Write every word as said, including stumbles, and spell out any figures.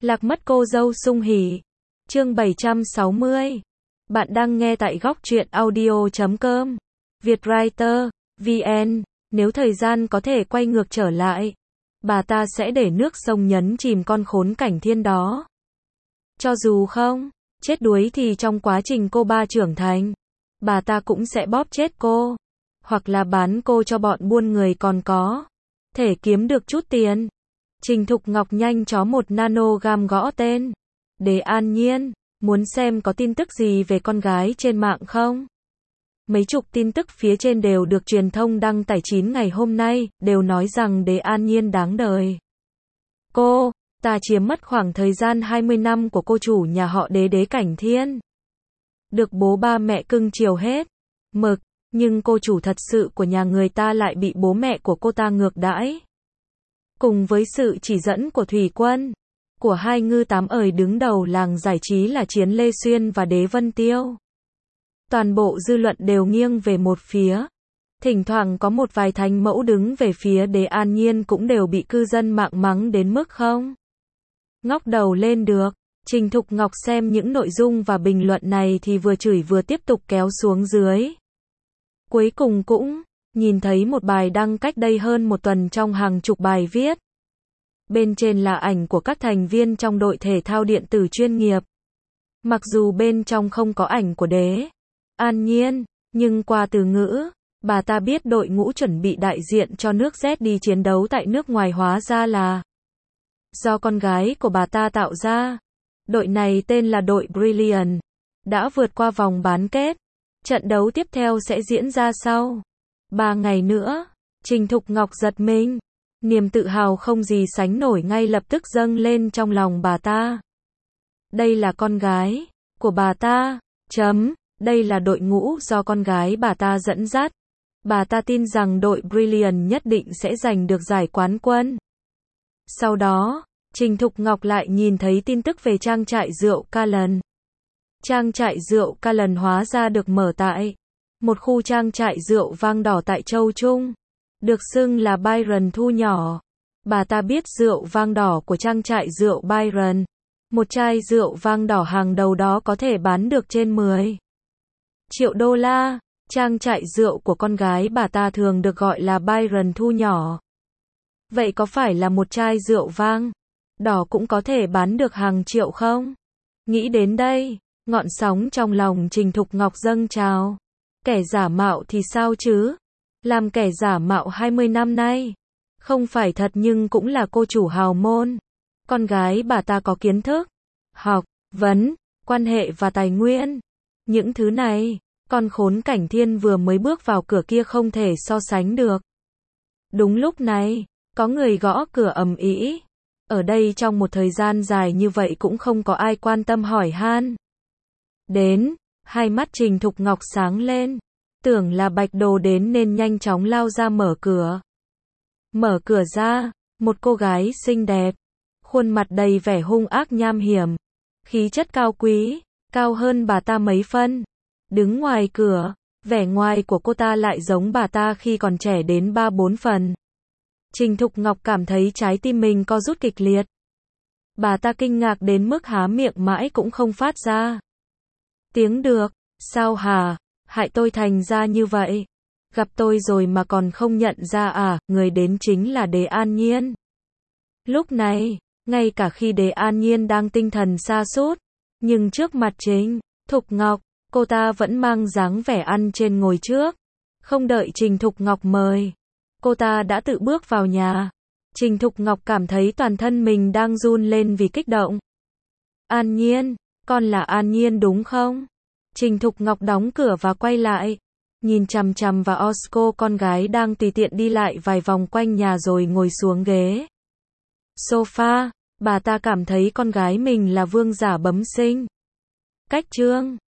Lạc mất cô dâu sung hỉ. Chương bảy trăm sáu mươi. Bạn đang nghe tại góc truyện audio chấm com. Vietwriter, vê en. Nếu thời gian có thể quay ngược trở lại, bà ta sẽ để nước sông nhấn chìm con khốn cảnh thiên đó. Cho dù không chết đuối thì trong quá trình cô ba trưởng thành, bà ta cũng sẽ bóp chết cô, hoặc là bán cô cho bọn buôn người còn có thể kiếm được chút tiền. Trình Thục Ngọc nhanh chó một nanogram gõ tên. Đế An Nhiên, muốn xem có tin tức gì về con gái trên mạng không? Mấy chục tin tức phía trên đều được truyền thông đăng tải chín ngày hôm nay, đều nói rằng Đế An Nhiên đáng đời. Cô ta chiếm mất khoảng thời gian hai mươi năm của cô chủ nhà họ Đế Đế Cảnh Thiên. Được bố ba mẹ cưng chiều hết mực, nhưng cô chủ thật sự của nhà người ta lại bị bố mẹ của cô ta ngược đãi. Cùng với sự chỉ dẫn của Thủy Quân, của hai ngư tám ời đứng đầu làng giải trí là Chiến Lê Xuyên và Đế Vân Tiêu, toàn bộ dư luận đều nghiêng về một phía. Thỉnh thoảng có một vài thánh mẫu đứng về phía Đế An Nhiên cũng đều bị cư dân mạng mắng đến mức không ngóc đầu lên được. Trình Thục Ngọc xem những nội dung và bình luận này thì vừa chửi vừa tiếp tục kéo xuống dưới. Cuối cùng cũng nhìn thấy một bài đăng cách đây hơn một tuần trong hàng chục bài viết. Bên trên là ảnh của các thành viên trong đội thể thao điện tử chuyên nghiệp. Mặc dù bên trong không có ảnh của Đế An Nhiên, nhưng qua từ ngữ, bà ta biết đội ngũ chuẩn bị đại diện cho nước Z đi chiến đấu tại nước ngoài hóa ra là do con gái của bà ta tạo ra. Đội này tên là đội Brilliant, đã vượt qua vòng bán kết. Trận đấu tiếp theo sẽ diễn ra sau ba ngày nữa. Trình Thục Ngọc giật mình, niềm tự hào không gì sánh nổi ngay lập tức dâng lên trong lòng bà ta. Đây là con gái của bà ta. Chấm, đây là đội ngũ do con gái bà ta dẫn dắt. Bà ta tin rằng đội Brilliant nhất định sẽ giành được giải quán quân. Sau đó, Trình Thục Ngọc lại nhìn thấy tin tức về trang trại rượu Callen. Trang trại rượu Callen hóa ra được mở tại một khu trang trại rượu vang đỏ tại Châu Trung, được xưng là Byron thu nhỏ. Bà ta biết rượu vang đỏ của trang trại rượu Byron, một chai rượu vang đỏ hàng đầu đó có thể bán được trên mười triệu đô la. Trang trại rượu của con gái bà ta thường được gọi là Byron thu nhỏ. Vậy có phải là một chai rượu vang đỏ cũng có thể bán được hàng triệu không? Nghĩ đến đây, ngọn sóng trong lòng Trình Thục Ngọc dâng trào. Kẻ giả mạo thì sao chứ? Làm kẻ giả mạo hai mươi năm nay, không phải thật nhưng cũng là cô chủ hào môn. Con gái bà ta có kiến thức, học, vấn, quan hệ và tài nguyên. Những thứ này, con khốn cảnh Thiên vừa mới bước vào cửa kia không thể so sánh được. Đúng lúc này, có người gõ cửa ầm ĩ. Ở đây trong một thời gian dài như vậy cũng không có ai quan tâm hỏi han đến. Hai mắt Trình Thục Ngọc sáng lên, tưởng là Bạch Đồ đến nên nhanh chóng lao ra mở cửa. Mở cửa ra, một cô gái xinh đẹp, khuôn mặt đầy vẻ hung ác nham hiểm, khí chất cao quý, cao hơn bà ta mấy phân. Đứng ngoài cửa, vẻ ngoài của cô ta lại giống bà ta khi còn trẻ đến ba bốn phần. Trình Thục Ngọc cảm thấy trái tim mình co rút kịch liệt. Bà ta kinh ngạc đến mức há miệng mãi cũng không phát ra tiếng được. Sao hả? Hại tôi thành ra như vậy. Gặp tôi rồi mà còn không nhận ra à? Người đến chính là Đế An Nhiên. Lúc này, ngay cả khi Đế An Nhiên đang tinh thần sa sút, nhưng trước mặt Trình Thục Ngọc, cô ta vẫn mang dáng vẻ ăn trên ngồi trước. Không đợi Trình Thục Ngọc mời, cô ta đã tự bước vào nhà. Trình Thục Ngọc cảm thấy toàn thân mình đang run lên vì kích động. An Nhiên, con là An Nhiên đúng không? Trình Thục Ngọc đóng cửa và quay lại, nhìn chằm chằm vào Osco con gái đang tùy tiện đi lại vài vòng quanh nhà rồi ngồi xuống ghế sofa. Bà ta cảm thấy con gái mình là vương giả bẩm sinh. Cách trương